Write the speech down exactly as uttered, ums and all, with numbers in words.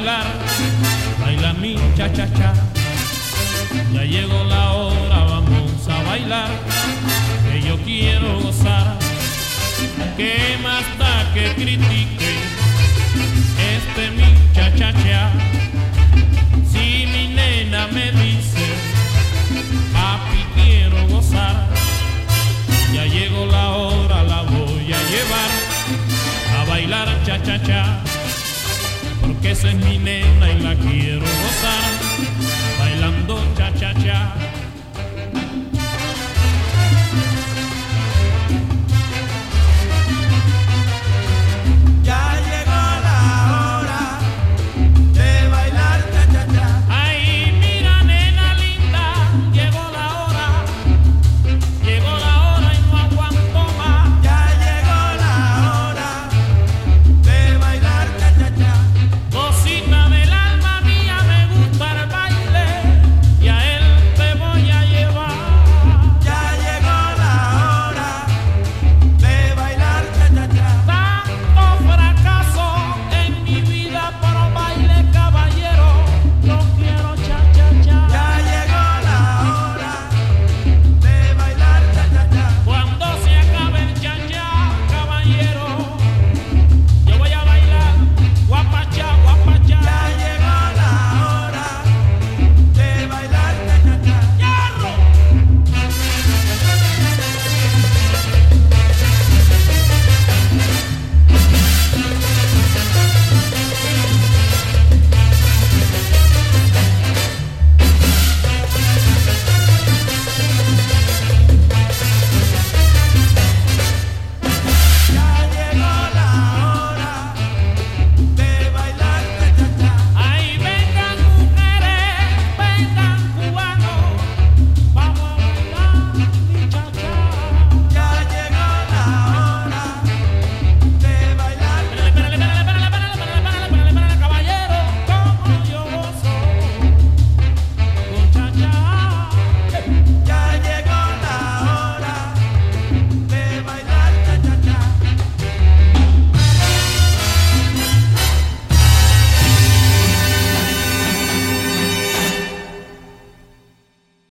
bailar, baila mi cha-cha-cha. Ya llegó la hora, vamos a bailar, que yo quiero gozar. ¿Qué más da que critique este mi cha-cha-cha? Si mi nena me dice, papi quiero gozar, ya llegó la hora, la voy a llevar a bailar cha-cha-cha, porque esa es mi nena y la quiero gozar.